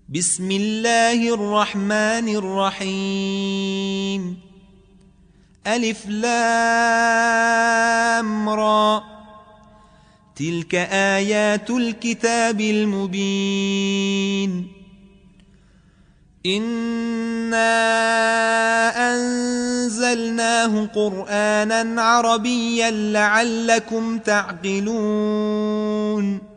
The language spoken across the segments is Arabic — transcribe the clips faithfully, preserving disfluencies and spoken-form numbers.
بسم الله الرحمن الرحيم. ألف لام را، تلك آيات الكتاب المبين. إنا أنزلناه قرآنا عربيا لعلكم تعقلون.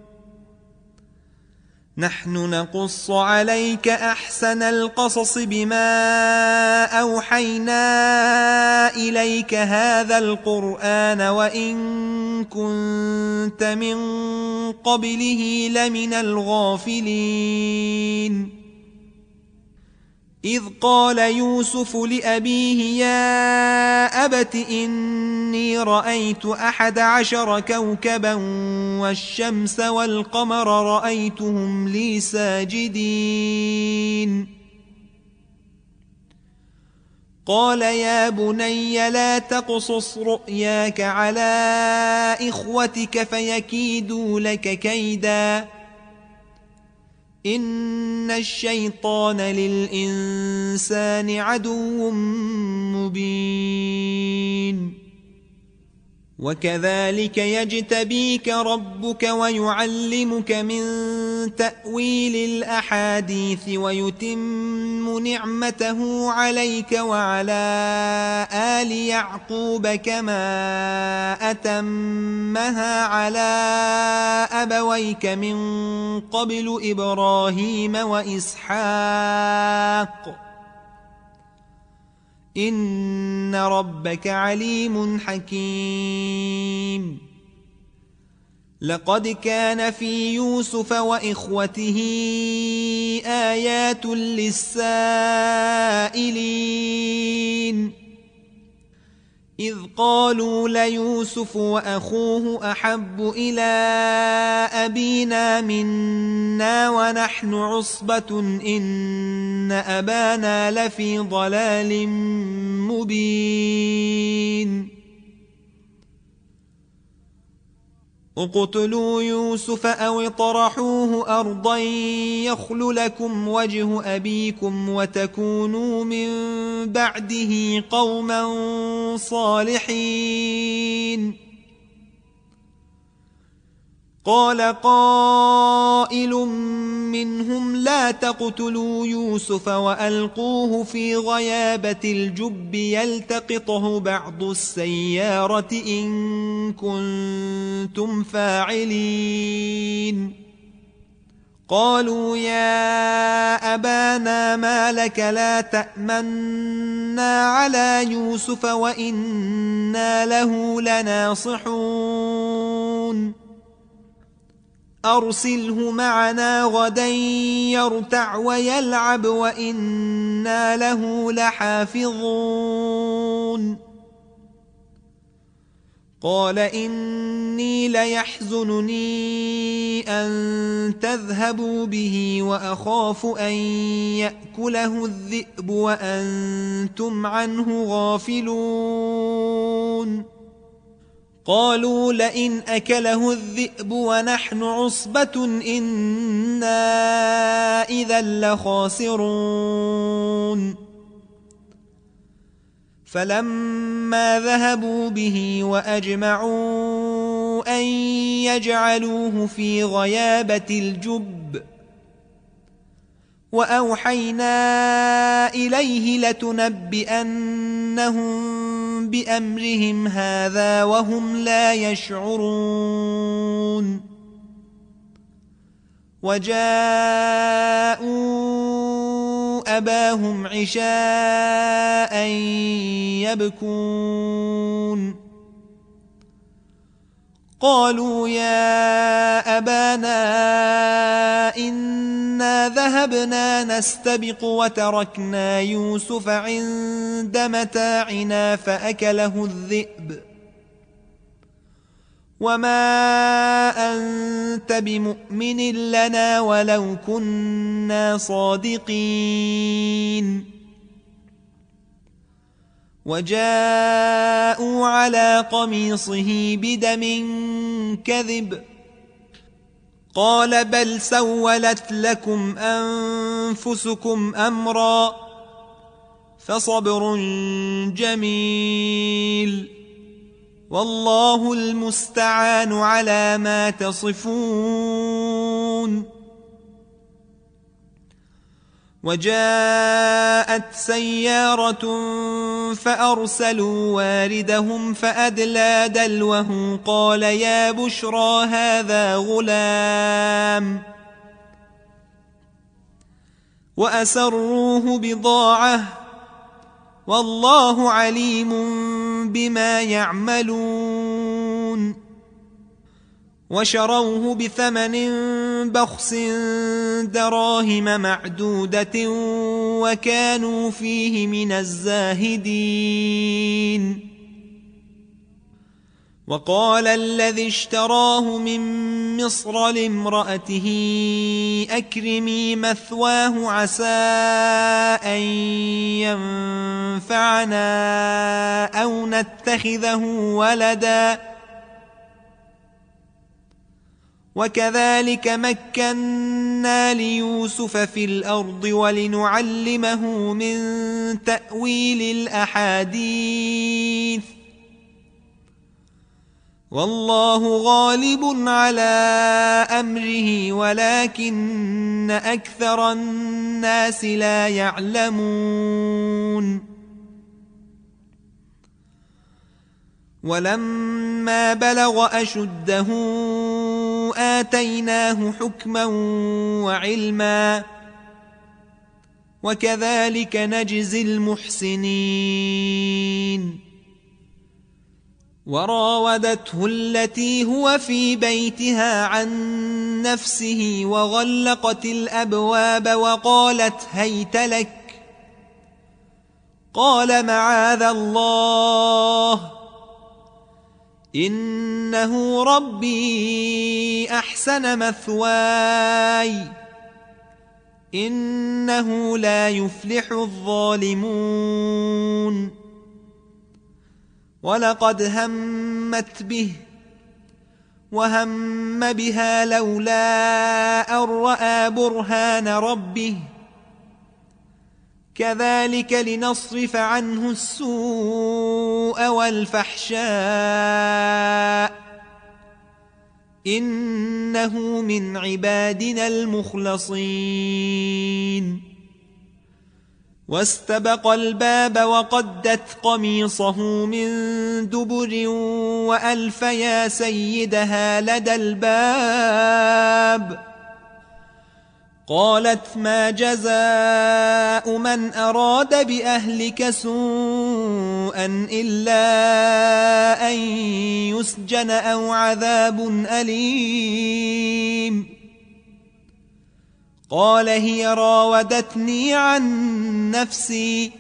نحن نقص عليك أحسن القصص بما أوحينا إليك هذا القرآن وإن كنت من قبله لمن الغافلين. إذ قال يوسف لأبيه يا أبت إني رأيت أحد عشر كوكبا والشمس والقمر رأيتهم لي ساجدين. قال يا بني لا تقصص رؤياك على إخوتك فيكيدوا لك كيدا، إن الشيطان للإنسان عدو مبين. وكذلك يجتبيك ربك ويعلمك من تأويل الأحاديث ويتم نعمته عليك وعلى آل يعقوب كما أتمها على أبويك من قبل إبراهيم وإسحاق، إن ربك عليم حكيم. لقد كان في يوسف وإخوته آيات للسائلين، إذ قالوا ليوسف وأخوه أحب إلى أبينا منا ونحن عصبة إن أبانا لفي ضلال مبين. اقتلوا يوسف أو اطرحوه أرضا يخل لكم وجه أبيكم وتكونوا من بعده قوما صالحين. قال قائل منهم لا تقتلوا يوسف وألقوه في غيابة الجب يلتقطه بعض السيارة إن كنتم فاعلين. قالوا يا أبانا ما لك لا تأمنا على يوسف وإنا له لناصحون، أرسله معنا غدا يرتع ويلعب وإنا له لحافظون. قال إني ليحزنني أن تذهبوا به وأخاف أن يأكله الذئب وأنتم عنه غافلون. قالوا لئن أكله الذئب ونحن عصبة إنا إذا لخاسرون. فلما ذهبوا به وأجمعوا أن يجعلوه في غيابة الجب وأوحينا إليه لتنبئنهم بأمرهم هذا وهم لا يشعرون. وجاءوا أباهم عشاء يبكون. قالوا يا أبانا إنا ذهبنا نستبق وتركنا يوسف عند متاعنا فأكله الذئب وما أنت بمؤمن لنا ولو كنا صادقين. وجاءوا على قميصه بدم كذب قال بل سولت لكم أنفسكم أنفسكم أمرا فصبر جميل والله المستعان على ما تصفون. وجاءت سيارة فأرسلوا واردهم فأدلى دلوه قال يا بشرى هذا غلام وأسروه بضاعة والله عليم بما يعملون. وشروه بثمن بخس دراهم معدودة وكانوا فيه من الزاهدين. وقال الذي اشتراه من مصر لامرأته أكرمي مثواه عسى أن ينفعنا أو نتخذه ولدا وكذلك مكنا ليوسف في الأرض ولنعلمه من تأويل الأحاديث والله غالب على أمره ولكن أكثر الناس لا يعلمون. ولما بلغ أشده آتيناه حكما وعلما وكذلك نجزي المحسنين. وراودته التي هو في بيتها عن نفسه وغلقت الأبواب وقالت هيت لك قال معاذ الله إنه ربي أحسن مثواي إنه لا يفلح الظالمون. ولقد همت به وهم بها لولا أن رأى برهان ربه كذلك لنصرف عنه السوء والفحشاء إنه من عبادنا المخلصين. واستبق الباب وقدت قميصه من دبر وألف يا سيدها لدى الباب قالت ما جزاء من أراد بأهلك سوءا إلا أن يسجن أو عذاب أليم. قال هي راودتني عن نفسي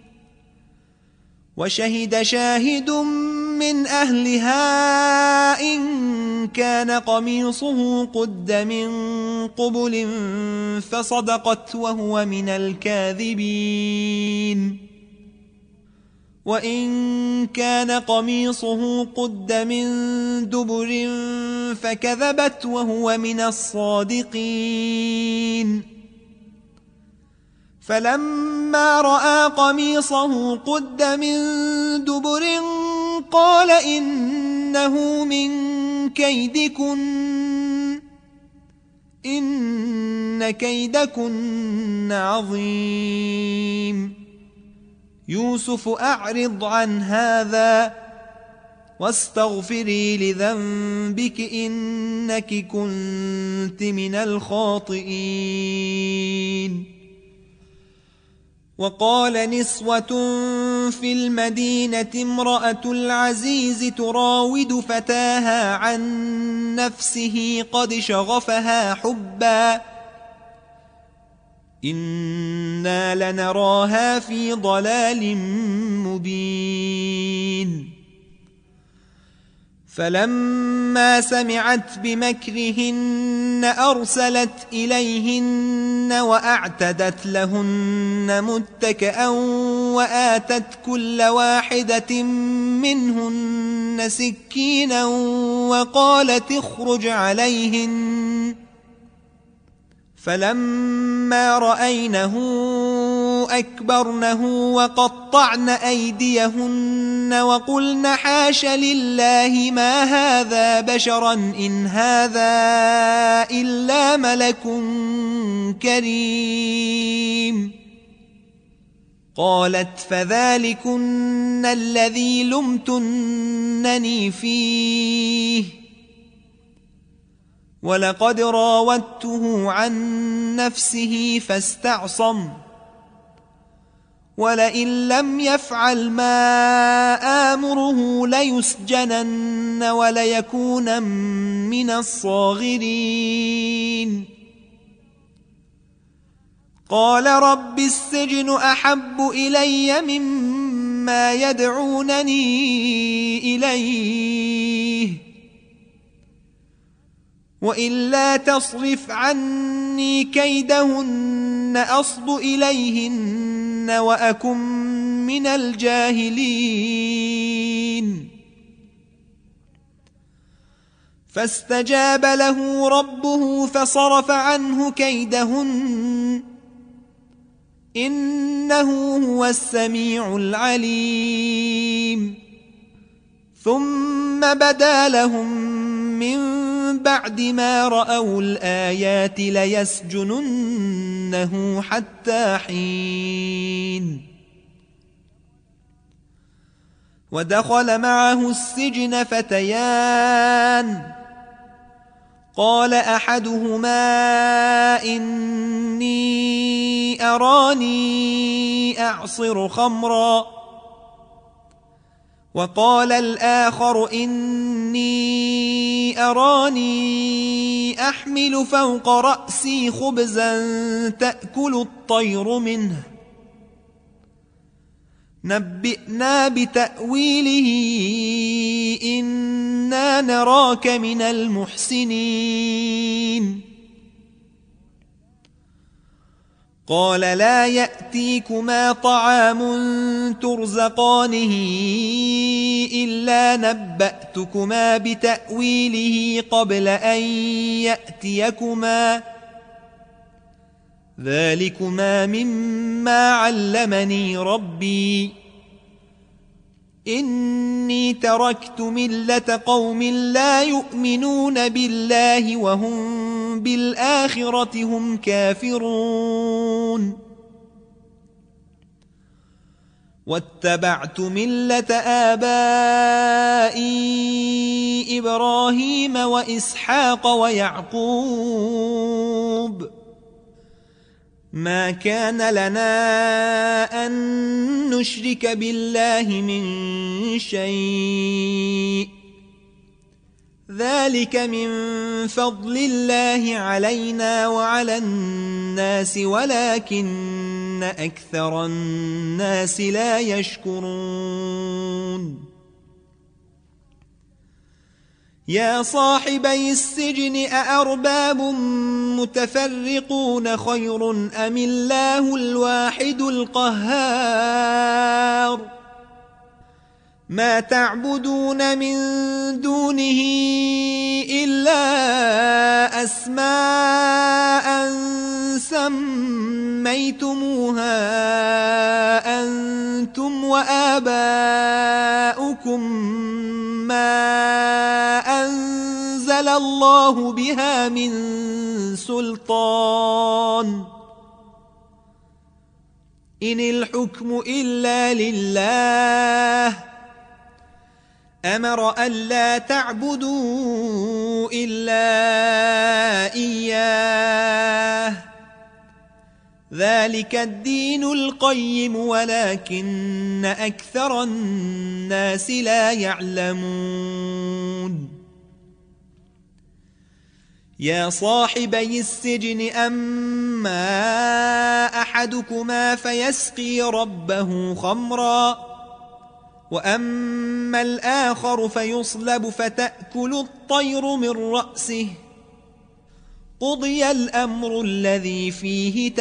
وشهد شاهد من أهلها إن كان قميصه قد من قبل فصدقت وهو من الكاذبين وإن كان قميصه قد من دبر فكذبت وهو من الصادقين. فلما رأى قميصه قد من دبر قال إنه من كيدكن إن كيدكن عظيم. يوسف أعرض عن هذا واستغفري لذنبك إنك كنت من الخاطئين. وقال نسوة في المدينة امرأة العزيز تراود فتاها عن نفسه قد شغفها حبا إنا لنراها في ضلال مبين. فلما سمعت بمكرهن أرسلت إليهن وأعتدت لهن متكئا وآتت كل واحدة منهن سكينا وقالت اخرج عليهن فلما رأينه أكبرنه وقطعن أيديهن وقلن حاش لله ما هذا بشرا إن هذا إلا ملك كريم. قالت فذلكن الذي لمتنني فيه ولقد راودته عن نفسه فاستعصم ولئن لم يفعل ما آمره ليسجنن وليكون من الصاغرين. قال رب السجن أحب إلي مما يدعونني إليه وإلا تصرف عني كيدهن أصب إليهن وأكن من الجاهلين. فاستجاب له ربه فصرف عنه كيدهن إنه هو السميع العليم. ثم بدا لهم من بعد ما رأوا الآيات ليسجننه حتى حين. ودخل معه السجن فتيان قال أحدهما إني أراني أعصر خمرا وقال الآخر إني أراني أحمل فوق رأسي خبزا تأكل الطير منه نبئنا بتأويله إنا نراك من المحسنين. قال لا يأتيكما طعام ترزقانه إلا نبأتكما بتأويله قبل أن يأتيكما ذلكما مما علمني ربي إني تركت ملة قوم لا يؤمنون بالله وهم بالآخرة هم كافرون واتبعت ملة آبائي إبراهيم وإسحاق ويعقوب ما كان لنا أن نشرك بالله من شيء ذلك من فضل الله علينا وعلى الناس ولكن أكثر الناس لا يشكرون. يا صاحبي السجن أأرباب متفرقون خير أم الله الواحد القهار ما تعبدون من دونه إلا أسماء سميتموها أنتم وآباؤكم ما أنزل الله بها من سلطان إن الحكم إلا لله أمر ألا تعبدوا إلا إياه ذلك الدين القيم ولكن أكثر الناس لا يعلمون. يا صاحبي السجن أما أحدكما فيسقي ربه خمرا وأما الآخر فيصلب فتأكل الطير من رأسه قضي الأمر الذي فيه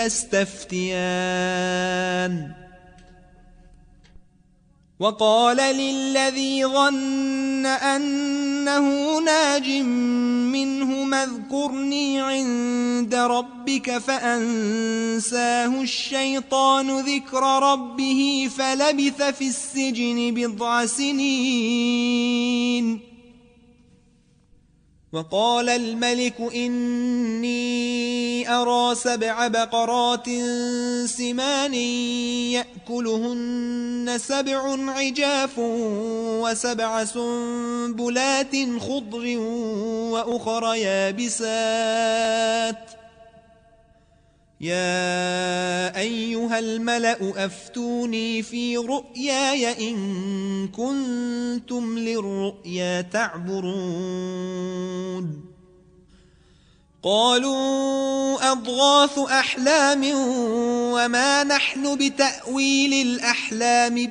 تستفتيان. وقال للذي ظن أنه ناج منهما اذكرني عند ربك فأنساه الشيطان ذكر ربه فلبث في السجن بضع سنين. وقال الملك إني أرى سبع بقرات سمان يأكلهن سبع عجاف وسبع سنبلات خضر وأخر يابسات يا أيها الملأ أفتوني في رؤياي إن كنتم للرؤيا تعبرون. قالوا أضغاث أحلام وما نحن بتأويل الأحلام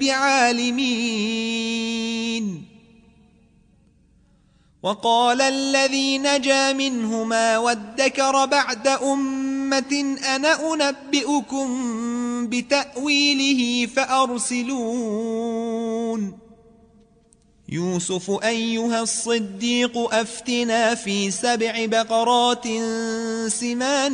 بعالمين. وقال الذي نجا منهما وادكر بعد أمة أنا أنبئكم بتأويله فأرسلون. يوسف أيها الصديق أفتنا في سبع بقرات سمان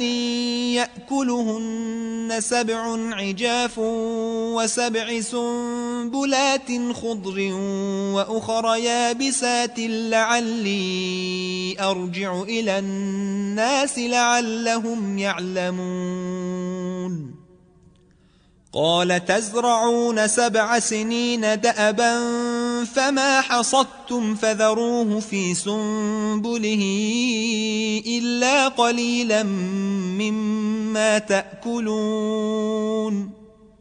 يأكلهن سبع عجاف وسبع سنبلات خضر وأخر يابسات لعلي أرجع إلى الناس لعلهم يعلمون. قال تزرعون سبع سنين دأبا فما حصدتم فذروه في سنبله إلا قليلا مما تأكلون.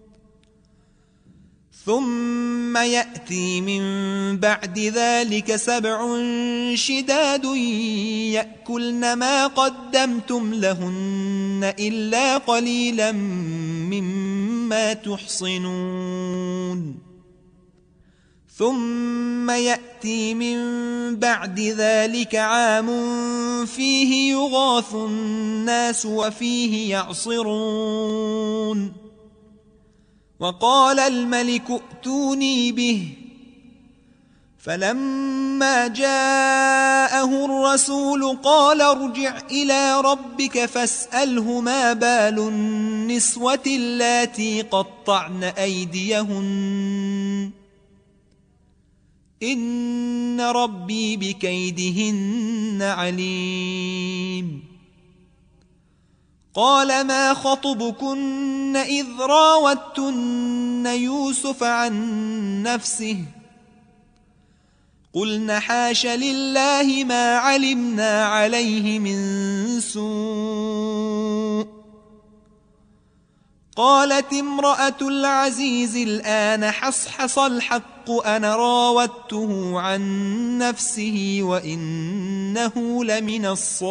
ثم يأتي من بعد ذلك سبع شداد يأكلن ما قدمتم لهن إلا قليلا مما تحصنون. ثم يأتي من بعد ذلك عام فيه يغاث الناس وفيه يعصرون. وقال الملك ائتوني به فلما جاءه الرسول قال ارجع إلى ربك فاسأله ما بال النسوة اللاتي قطعن أيديهن إن ربي بكيدهن عليم. قال ما خطبكن إذ راوتن يوسف عن نفسه قلن حاش لله ما علمنا عليه من سوء. قالت امرأة العزيز الآن حصحص الحق أنا راودته عن نفسه وإنه لمن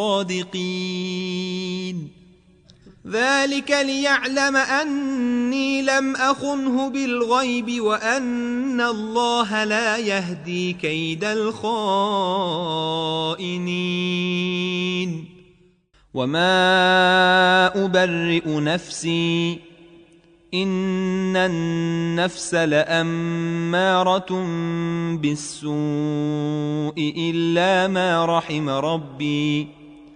الصادقين. ذلك ليعلم أني لم أخنه بالغيب وأن الله لا يهدي كيد الخائنين. وما أبرئ نفسي إن النفس لأمارة بالسوء إلا ما رحم ربي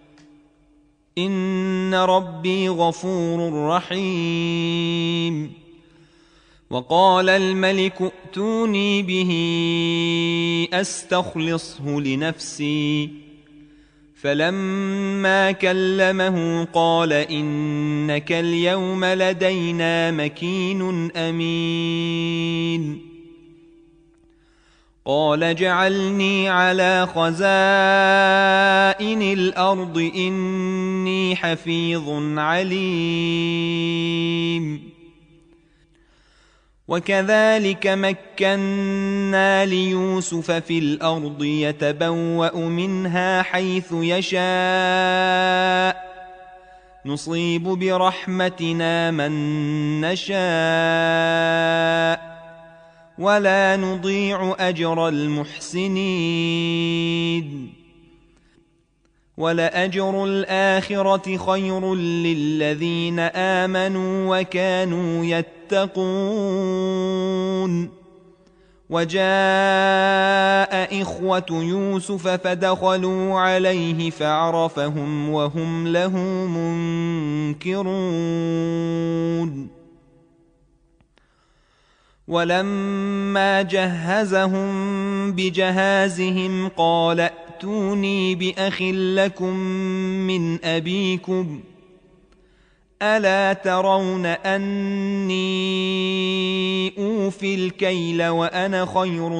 إن ربي غفور رحيم. وقال الملك ائتوني به أستخلصه لنفسي فلما كلمه قال إنك اليوم لدينا مكين أمين. قال اجعلني على خزائن الأرض إني حفيظ عليم. وكذلك مكنا ليوسف في الأرض يتبوأ منها حيث يشاء نصيب برحمتنا من نشاء ولا نضيع أجر المحسنين. ولأجر الآخرة خير للذين آمنوا وكانوا يتقون وجاء إخوة يوسف فدخلوا عليه فعرفهم وهم له منكرون ولما جهزهم بجهازهم قال ائتوني بأخ لكم من أبيكم ألا ترون أني أوفي الكيل وأنا خير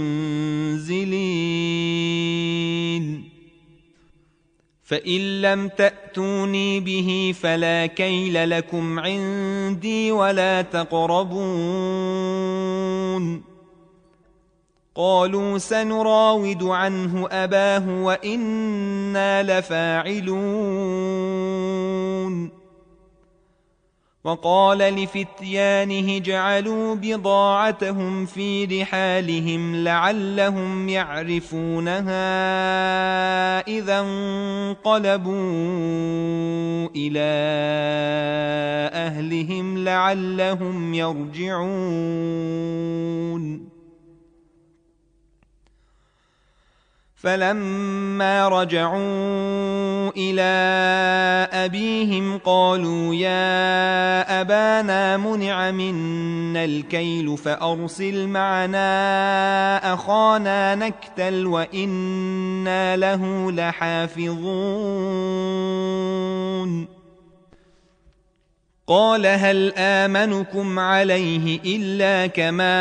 المنزلين فإن لم تأتوني به فلا كيل لكم عندي ولا تقربون قالوا سنراود عنه أباه وإنا لفاعلون وقال لفتيانه اجعلوا بضاعتهم في رحالهم لعلهم يعرفونها إذا انقلبوا إلى أهلهم لعلهم يرجعون فلما رجعوا إلى أبيهم قالوا يا أبانا منع منا الكيل فأرسل معنا أخانا نكتل وإنا له لحافظون قال هل آمنكم عليه إلا كما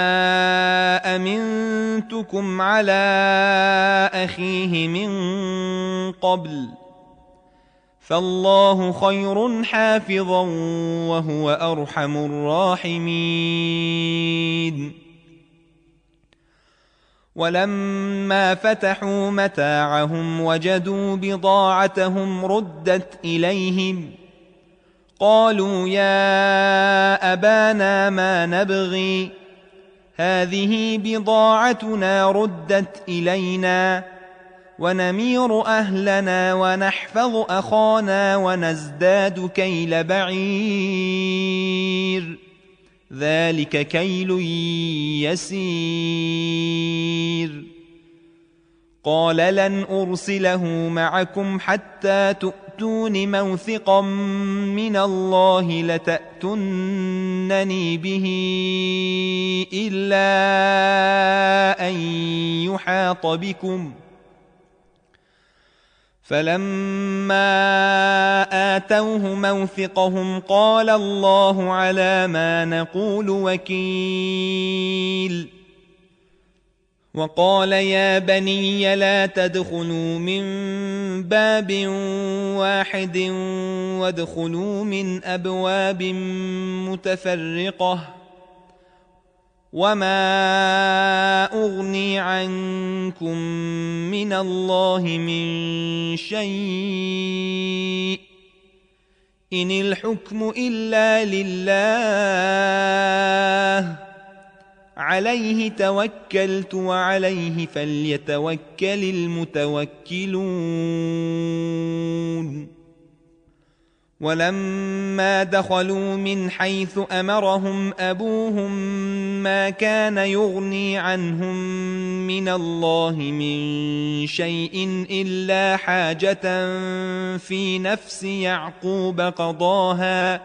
أمنتكم على أخيه من قبل فالله خير حافظا وهو أرحم الراحمين ولما فتحوا متاعهم وجدوا بضاعتهم ردت إليهم قالوا يا أبانا ما نبغي هذه بضاعتنا ردت إلينا ونمير أهلنا ونحفظ أخانا ونزداد كيل بعير ذلك كيل يسير قال لن أرسله معكم حتى تؤتون موثقا من الله لتأتونني به إلا أن يحاط بكم فلما آتوه موثقهم قال الله على ما نقول وكيل وقال يا بني لا تدخلوا من باب واحد وادخلوا من أبواب متفرقة وما أغني عنكم من الله من شيء إن الحكم إلا لله عليه توكلت وعليه فليتوكل المتوكلون ولما دخلوا من حيث أمرهم أبوهم ما كان يغني عنهم من الله من شيء إلا حاجة في نفس يعقوب قضاها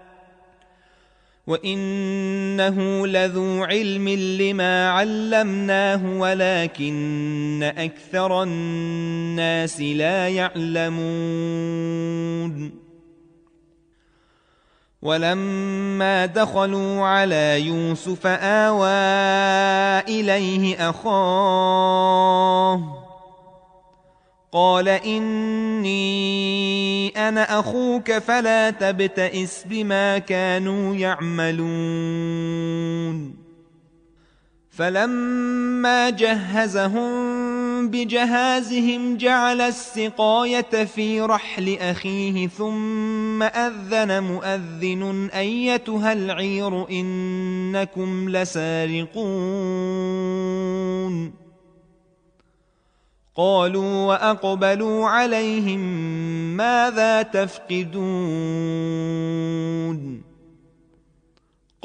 وإنه لذو علم لما علمناه ولكن أكثر الناس لا يعلمون ولما دخلوا على يوسف آوى إليه أخاه قال إني أنا أخوك فلا تبتئس بما كانوا يعملون فلما جهزهم بجهازهم جعل السقاية في رحل أخيه ثم أذن مؤذن أيتها العير إنكم لسارقون قالوا وأقبلوا عليهم ماذا تفقدون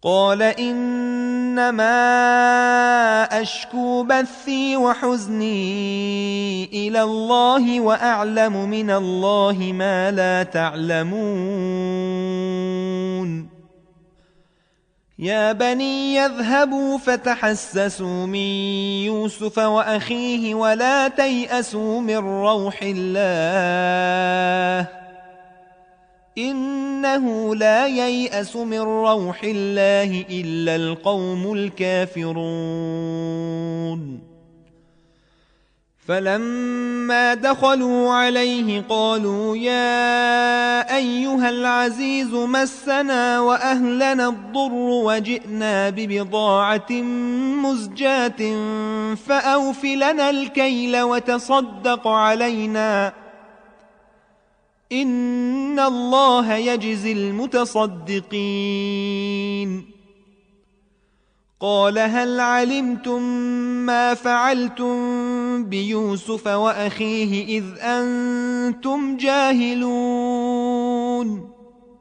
قال إنما أشكو بثي وحزني إلى الله وأعلم من الله ما لا تعلمون يا بني يذهبوا فتحسسوا من يوسف وأخيه ولا تيأسوا من روح الله إنه لا ييأس من روح الله إلا القوم الكافرون فلما دخلوا عليه قالوا يا أيها العزيز مسنا وأهلنا الضر وجئنا ببضاعة مزجاة فأوف لنا الكيل وتصدق علينا إن الله يجزي المتصدقين قال هل علمتم ما فعلتم بيوسف وأخيه إذ أنتم جاهلون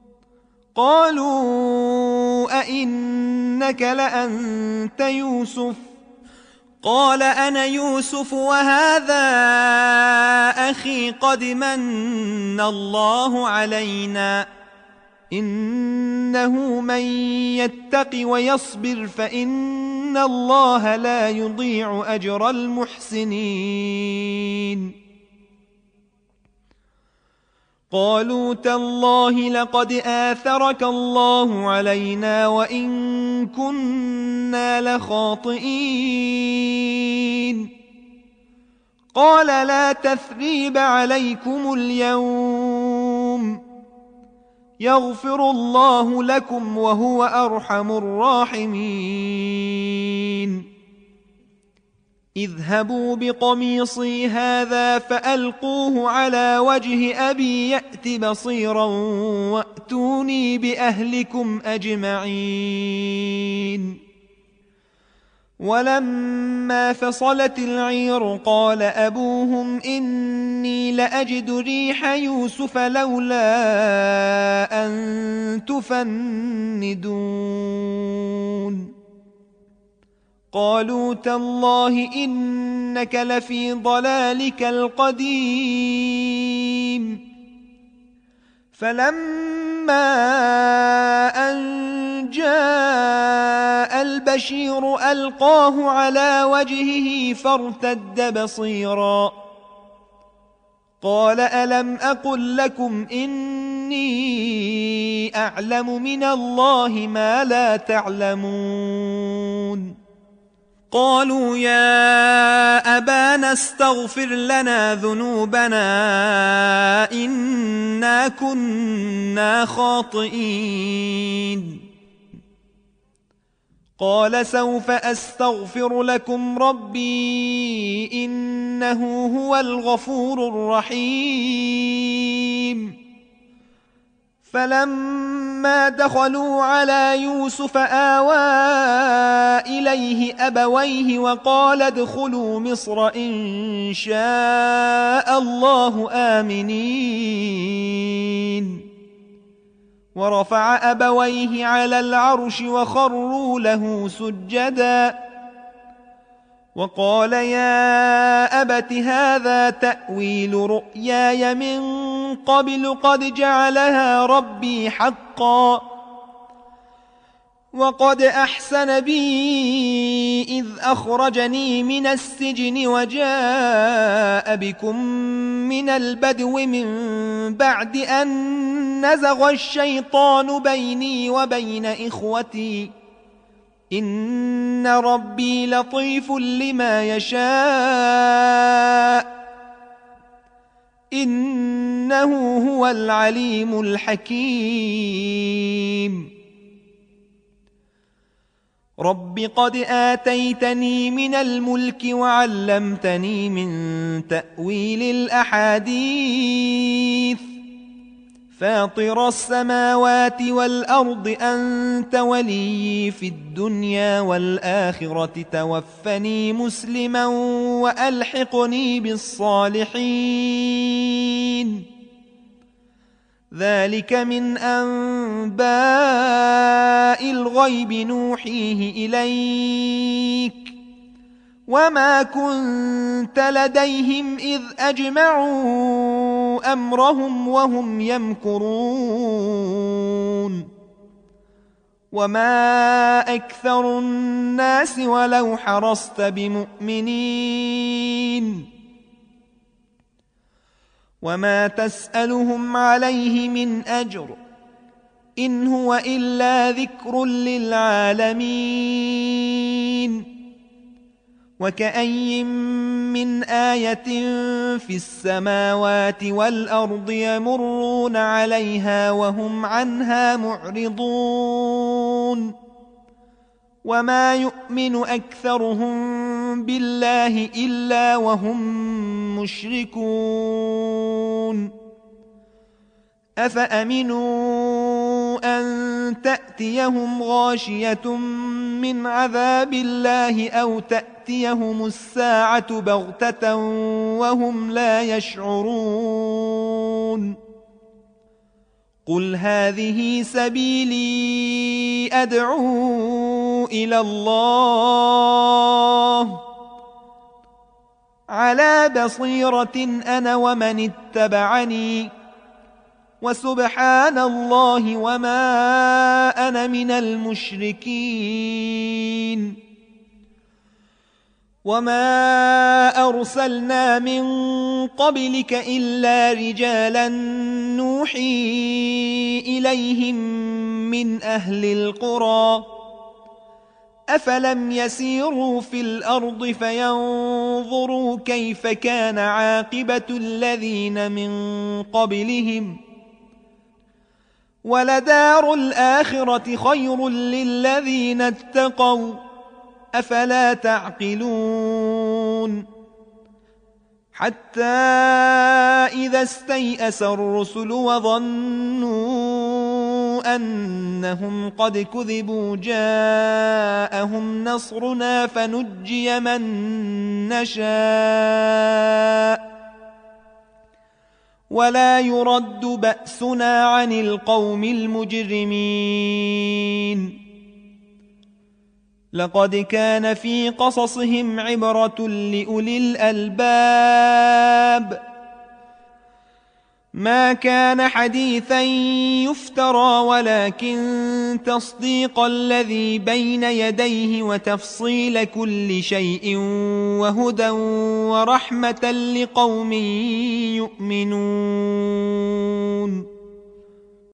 قالوا أئنك لأنت يوسف قال أنا يوسف وهذا أخي قد من الله علينا إنه من يتق ويصبر فإن الله لا يضيع أجر المحسنين قالوا تالله لقد آثرك الله علينا وإن كنا لخاطئين قال لا تثريب عليكم اليوم يغفر الله لكم وهو أرحم الراحمين اذهبوا بقميصي هذا فألقوه على وجه أبي يأت بصيرا وأتوني بأهلكم أجمعين ولما فصلت العير قال أبوهم إني لأجد ريح يوسف لولا أن تفندون قالوا تالله إنك لفي ضلالك القديم فلما أن جاء البشير ألقاه على وجهه فارتد بصيرا قال ألم أقل لكم إني أعلم من الله ما لا تعلمون قالوا يا أبانا استغفر لنا ذنوبنا إنا كنا خاطئين قال سوف أستغفر لكم ربي إنه هو الغفور الرحيم فلما دخلوا على يوسف آوى إليه أبويه وقال ادخلوا مصر إن شاء الله آمنين ورفع أبويه على العرش وخروا له سجدا وقال يا أبت هذا تأويل رؤياي من قبل قد جعلها ربي حقا وقد أحسن بي إذ أخرجني من السجن وجاء بكم من البدو من بعد أن نزغ الشيطان بيني وبين إخوتي إن ربي لطيف لما يشاء إنه هو العليم الحكيم رب قد آتيتني من الملك وعلمتني من تأويل الأحاديث فاطر السماوات والأرض أنت ولي في الدنيا والآخرة توفني مسلما وألحقني بالصالحين ذلك من أنباء الغيب نوحيه إليك وما كنت لديهم إذ أجمعوا أمرهم وهم يمكرون وما أكثر الناس ولو حرصت بمؤمنين وما تسألهم عليه من أجر إن هو إلا ذكر للعالمين وكأي من آية في السماوات والأرض يمرون عليها وهم عنها معرضون وما يؤمن أكثرهم بالله إلا وهم مشركون أفأمنوا أن تأتيهم غاشية من عذاب الله أو تأتيهم الساعة بغتة وهم لا يشعرون قل هذه سبيلي أدعو إلى الله على بصيرة أنا ومن اتبعني وسبحان الله وما أنا من المشركين وما أرسلنا من قبلك إلا رجالا نوحي إليهم من أهل القرى أفلم يسيروا في الأرض فينظروا كيف كان عاقبة الذين من قبلهم ولدار الآخرة خير للذين اتقوا أفلا تعقلون حتى إذا استيأس الرسل وظنوا أنهم قد كذبوا جاءهم نصرنا فنجي من نشاء ولا يرد بأسنا عن القوم المجرمين لقد كان في قصصهم عبرة لأولي الألباب ما كان حديثا يفترى ولكن تصديق الذي بين يديه وتفصيل كل شيء وهدى ورحمة لقوم يؤمنون